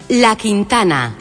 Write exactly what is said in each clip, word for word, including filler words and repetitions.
La Quintana.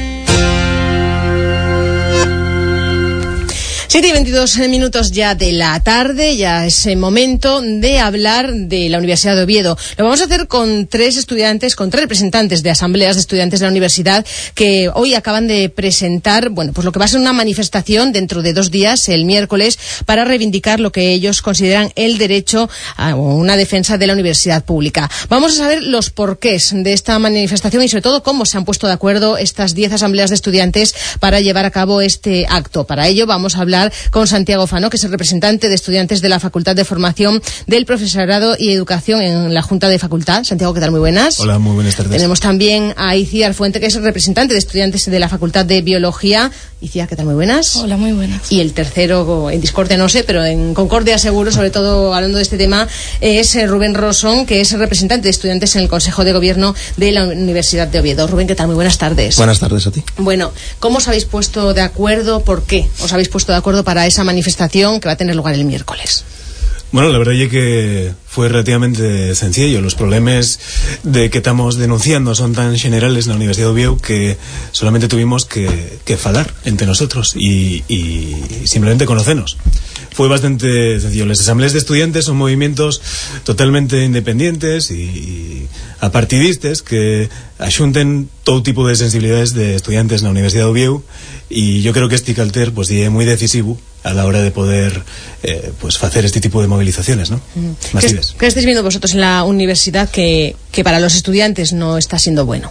siete y veintidós minutos ya de la tarde, ya es el momento de hablar de la Universidad de Oviedo. Lo vamos a hacer con tres estudiantes, con tres representantes de asambleas de estudiantes de la universidad que hoy acaban de presentar, bueno, pues lo que va a ser una manifestación dentro de dos días, el miércoles, para reivindicar lo que ellos consideran el derecho a una defensa de la universidad pública. Vamos a saber los porqués de esta manifestación y sobre todo cómo se han puesto de acuerdo estas diez asambleas de estudiantes para llevar a cabo este acto. Para ello vamos a hablar con Santiago Fano, que es el representante de estudiantes de la Facultad de Formación del Profesorado y Educación en la Junta de Facultad. Santiago, ¿qué tal? Muy buenas. Hola, muy buenas tardes. Tenemos también a Iciar Fuente, que es el representante de estudiantes de la Facultad de Biología. Iciar, ¿qué tal? Muy buenas. Hola, muy buenas. Y el tercero, en discordia no sé, pero en concordia seguro, sobre todo hablando de este tema, es Rubén Rosón, que es el representante de estudiantes en el Consejo de Gobierno de la Universidad de Oviedo. Rubén, ¿qué tal? Muy buenas tardes. Buenas tardes a ti. Bueno, ¿cómo os habéis puesto de acuerdo? ¿Por qué os habéis puesto de acuerdo para esa manifestación que va a tener lugar el miércoles? Bueno, la verdad es que fue relativamente sencillo. Los problemas de que estamos denunciando son tan generales en la Universidad de Oviedo que solamente tuvimos que, que falar entre nosotros y, y simplemente conocernos. Fue bastante sencillo. Las asambleas de estudiantes son movimientos totalmente independientes y, y apartidistas que axunten todo tipo de sensibilidades de estudiantes en la Universidad de Oviedo, y yo creo que este calter pues es muy decisivo a la hora de poder eh, pues hacer este tipo de movilizaciones, ¿no? Mm. ¿Qué, ¿Qué estáis viendo vosotros en la universidad que, que para los estudiantes no está siendo bueno?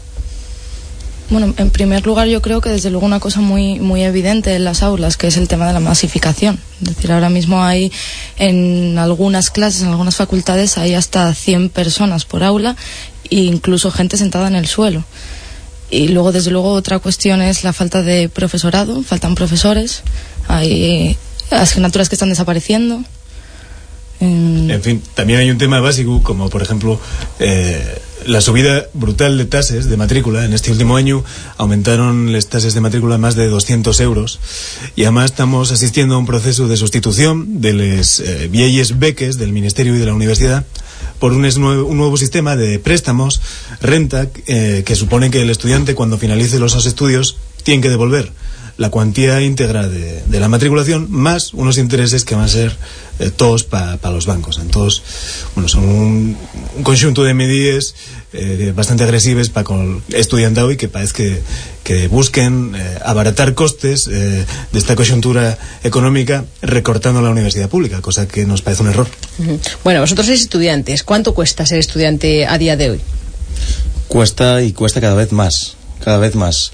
Bueno, en primer lugar yo creo que desde luego una cosa muy muy evidente en las aulas, que es el tema de la masificación. Es decir, ahora mismo hay en algunas clases, en algunas facultades, hay hasta cien personas por aula e incluso gente sentada en el suelo. Y luego, desde luego, otra cuestión es la falta de profesorado, faltan profesores, hay asignaturas que están desapareciendo. En, en fin, también hay un tema básico, como por ejemplo eh, la subida brutal de tasas de matrícula. En este último año aumentaron las tasas de matrícula más de doscientos euros, y además estamos asistiendo a un proceso de sustitución de las eh, viejas beques del Ministerio y de la Universidad por un, nuevo, un nuevo sistema de préstamos, renta, eh, que supone que el estudiante, cuando finalice los estudios, tiene que devolver la cuantía íntegra de, de la matriculación más unos intereses que van a ser eh, todos para pa los bancos. Entonces, bueno, son un, un conjunto de medidas eh, bastante agresivas para con el estudiantado y que parece que, que busquen eh, abaratar costes eh, de esta coyuntura económica recortando la universidad pública, cosa que nos parece un error. Uh-huh. Bueno, vosotros sois estudiantes. ¿Cuánto cuesta ser estudiante a día de hoy? Cuesta y cuesta cada vez más, cada vez más.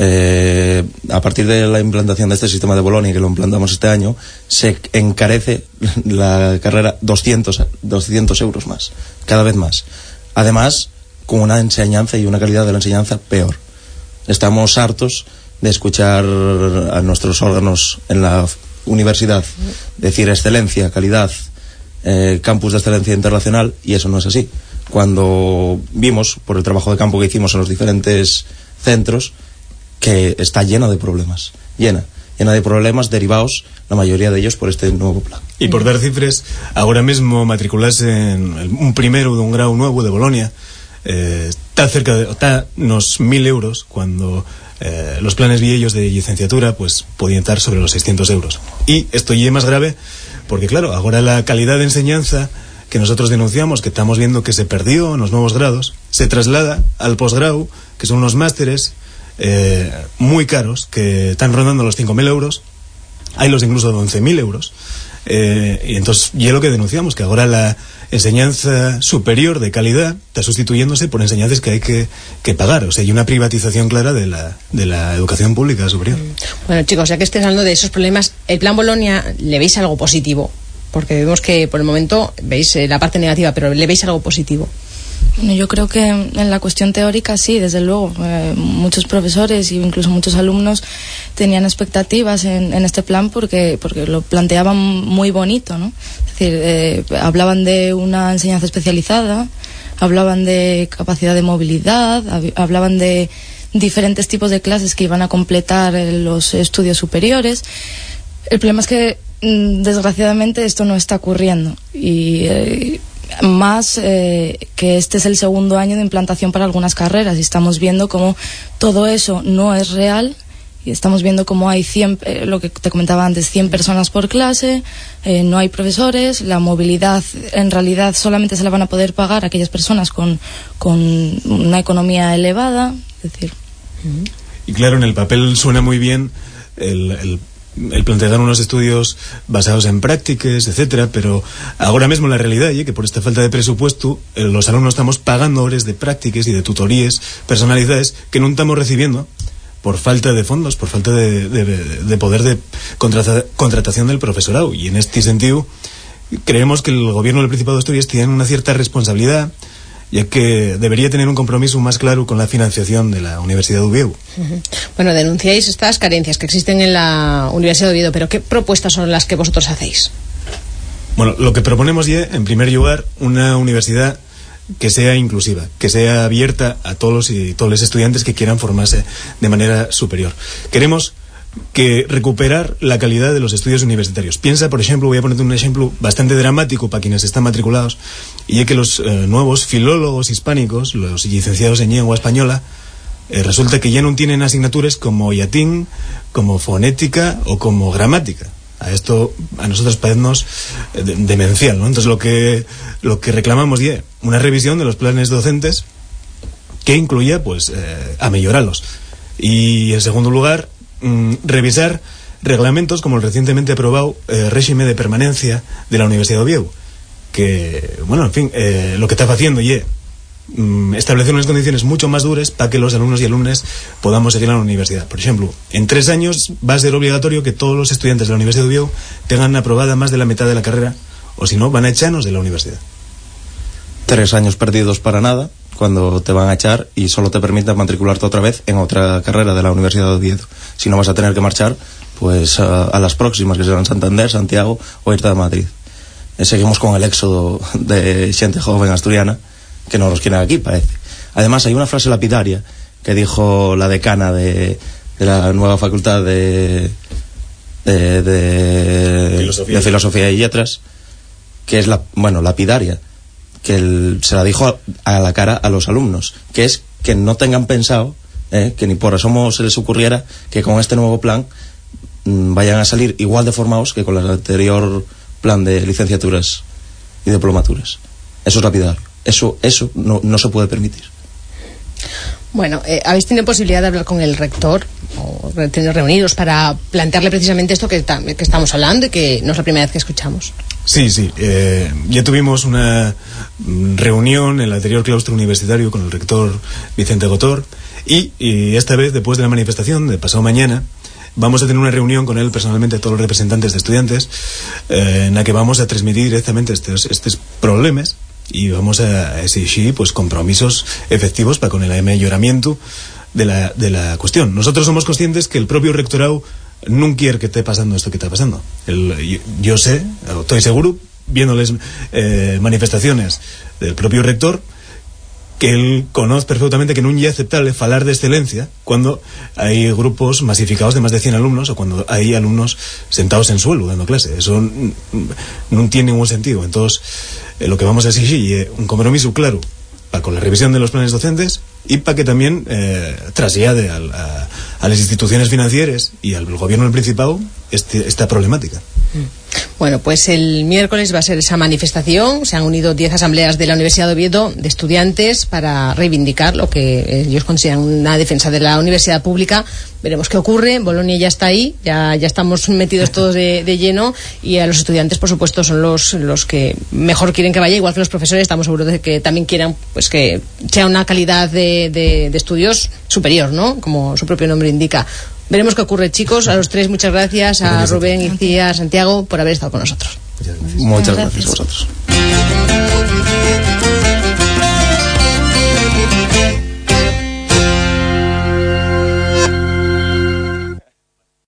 Eh, a partir de la implantación de este sistema de Bolonia, que lo implantamos este año, se encarece la carrera doscientos euros más, cada vez más. Además, con una enseñanza y una calidad de la enseñanza peor. Estamos hartos de escuchar a nuestros órganos en la universidad decir excelencia, calidad, eh, campus de excelencia internacional, y eso no es así. Cuando vimos, por el trabajo de campo que hicimos en los diferentes centros, que está llena de problemas, llena, llena de problemas derivados, la mayoría de ellos, por este nuevo plan. Y por dar cifras, ahora mismo matricularse en un primero de un grado nuevo de Bolonia eh, está cerca de, está unos mil euros, cuando eh, los planes viejos de licenciatura pues podían estar sobre los seiscientos euros. Y esto ya es más grave porque, claro, ahora la calidad de enseñanza que nosotros denunciamos, que estamos viendo que se perdió en los nuevos grados, se traslada al posgrado, que son unos másteres Eh, muy caros, que están rondando los cinco mil euros, hay los incluso de once mil euros, eh, y entonces y es lo que denunciamos, que ahora la enseñanza superior de calidad está sustituyéndose por enseñanzas que hay que, que pagar. O sea, hay una privatización clara de la, de la educación pública superior. Bueno, chicos, ya que estés hablando de esos problemas, ¿el plan Bolonia le veis algo positivo? Porque vemos que por el momento veis eh, la parte negativa, pero ¿le veis algo positivo? Bueno, yo creo que en la cuestión teórica sí, desde luego. Eh, muchos profesores e incluso muchos alumnos tenían expectativas en, en este plan porque, porque lo planteaban muy bonito, ¿no? Es decir, eh, hablaban de una enseñanza especializada, hablaban de capacidad de movilidad, hab, hablaban de diferentes tipos de clases que iban a completar los estudios superiores. El problema es que, desgraciadamente, esto no está ocurriendo y... Eh, más eh, que este es el segundo año de implantación para algunas carreras y estamos viendo cómo todo eso no es real. Y estamos viendo cómo hay cien, eh, lo que te comentaba antes, cien personas por clase, eh, no hay profesores, la movilidad en realidad solamente se la van a poder pagar a aquellas personas con, con una economía elevada, es decir. Y claro, en el papel suena muy bien el, el, el plantear unos estudios basados en prácticas, etcétera, pero ahora mismo la realidad es que por esta falta de presupuesto eh, los alumnos estamos pagando horas de prácticas y de tutorías personalizadas que no estamos recibiendo por falta de fondos, por falta de, de, de poder de contrata, contratación del profesorado. Y en este sentido creemos que el gobierno del Principado de Asturias tiene una cierta responsabilidad, ya que debería tener un compromiso más claro con la financiación de la Universidad de Oviedo. Uh-huh. Bueno, denunciáis estas carencias que existen en la Universidad de Oviedo, pero ¿qué propuestas son las que vosotros hacéis? Bueno, lo que proponemos ya, en primer lugar, una universidad que sea inclusiva, que sea abierta a todos y todos los estudiantes que quieran formarse de manera superior. Queremos que recuperar la calidad de los estudios universitarios. Piensa, por ejemplo, voy a ponerte un ejemplo bastante dramático para quienes están matriculados, y es que los eh, nuevos filólogos hispánicos, los licenciados en lengua española, eh, resulta que ya no tienen asignaturas como latín, como fonética o como gramática. A esto a nosotros parece demencial, ¿no? Entonces lo que lo que reclamamos ya una revisión de los planes docentes que incluya pues eh, a mejorarlos, y en segundo lugar mmm, revisar reglamentos como el recientemente aprobado eh, régimen de permanencia de la Universidad de Oviedo, que bueno, en fin, eh, lo que está haciendo ya establecer unas condiciones mucho más duras para que los alumnos y alumnas podamos seguir en la universidad. Por ejemplo, en tres años va a ser obligatorio que todos los estudiantes de la Universidad de Oviedo tengan aprobada más de la mitad de la carrera, o si no, van a echarnos de la universidad. Tres años perdidos para nada, cuando te van a echar y solo te permitan matricularte otra vez en otra carrera de la Universidad de Oviedo. Si no, vas a tener que marchar pues a, a las próximas, que serán Santander, Santiago o irte a Madrid. Eh, seguimos con el éxodo de gente joven asturiana que no los quieren aquí, parece. Además, hay una frase lapidaria que dijo la decana de, de la nueva facultad de, de, de, filosofía. de Filosofía y Letras, que es, la, bueno, lapidaria, que el, se la dijo a, a la cara a los alumnos, que es que no tengan pensado, eh, que ni por asomo se les ocurriera que con este nuevo plan mmm, vayan a salir igual de formados que con el anterior plan de licenciaturas y diplomaturas. Eso es lapidario. Eso, eso no, no se puede permitir. Bueno, eh, ¿habéis tenido posibilidad de hablar con el rector o tener reunidos para plantearle precisamente esto que, que estamos hablando y que no es la primera vez que escuchamos? Sí, sí. Eh, ya tuvimos una reunión en el anterior claustro universitario con el rector Vicente Gotor, y, y esta vez, después de la manifestación de pasado mañana, vamos a tener una reunión con él personalmente, todos los representantes de estudiantes, eh, en la que vamos a transmitir directamente estos, estos problemas, y vamos a exigir pues compromisos efectivos para con el mejoramiento de la, de la cuestión. Nosotros somos conscientes que el propio rectorado no quiere que esté pasando esto que está pasando. El, yo, yo sé, estoy seguro, viéndoles eh, manifestaciones del propio rector, que él conoce perfectamente que no es aceptable falar de excelencia cuando hay grupos masificados de más de cien alumnos, o cuando hay alumnos sentados en suelo dando clase. Eso no tiene ningún sentido. Entonces, eh, lo que vamos a exigir es un compromiso claro para con la revisión de los planes docentes, y para que también eh, traslade a, a, a las instituciones financieras y al gobierno del Principado este, esta problemática. Bueno, pues el miércoles va a ser esa manifestación. Se han unido diez asambleas de la Universidad de Oviedo de estudiantes para reivindicar lo que ellos consideran una defensa de la universidad pública. Veremos qué ocurre. Bolonia ya está ahí, ya, ya estamos metidos todos de, de lleno, y a los estudiantes, por supuesto, son los, los que mejor quieren que vaya, igual que los profesores. Estamos seguros de que también quieran pues que sea una calidad de, de, de estudios superior, ¿no? Como su propio nombre indica. Veremos qué ocurre, chicos. A los tres, muchas gracias. A Rubén, Icía, a Santiago, por haber estado con nosotros. Muchas gracias, muchas gracias a vosotros.